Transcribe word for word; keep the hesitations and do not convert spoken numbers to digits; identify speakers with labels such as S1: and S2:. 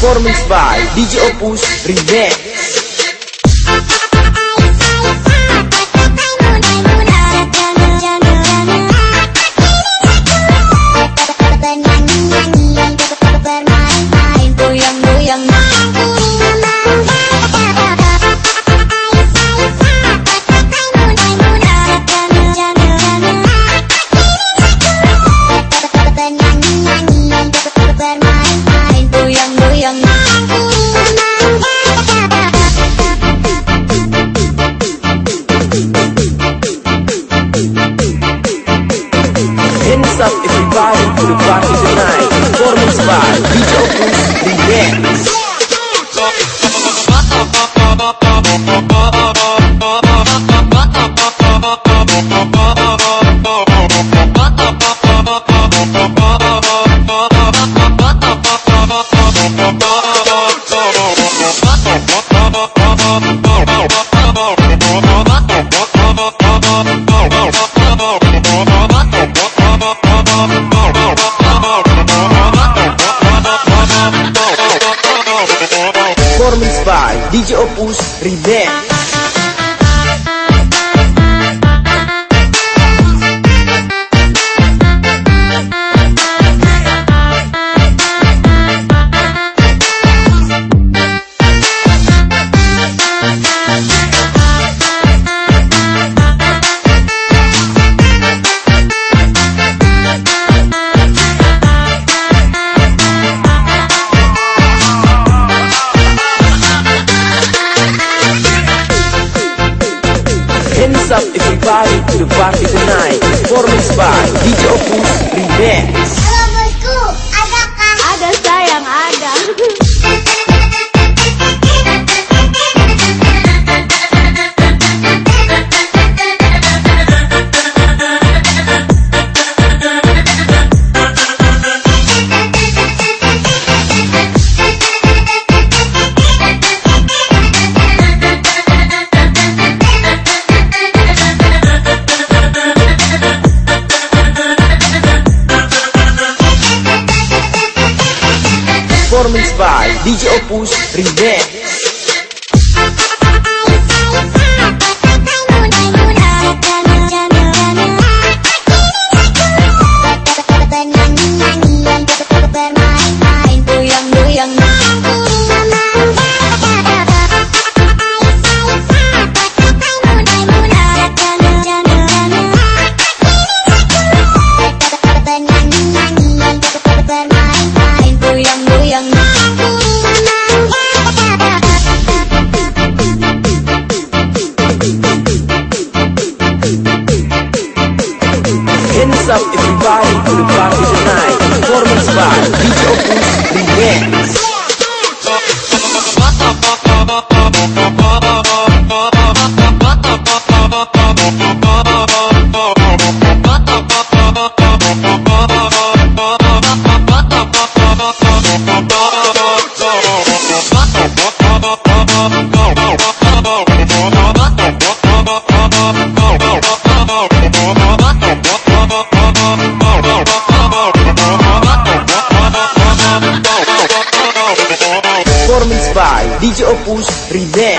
S1: Performance by D J Opus Remix. Hands up everybody to the party tonight. Performance by D J Opus Remix. Performance by D J Opus Remix. Hands up everybody to the party tonight. Performance by D J Opus Remix.
S2: Halo bosku, adakah?
S3: Ada sayang, ada.
S1: Performance by D J Opus Remix. Hands up everybody to the party tonight. Performance by D J Opus Remix. Performance by D J Opus Remix.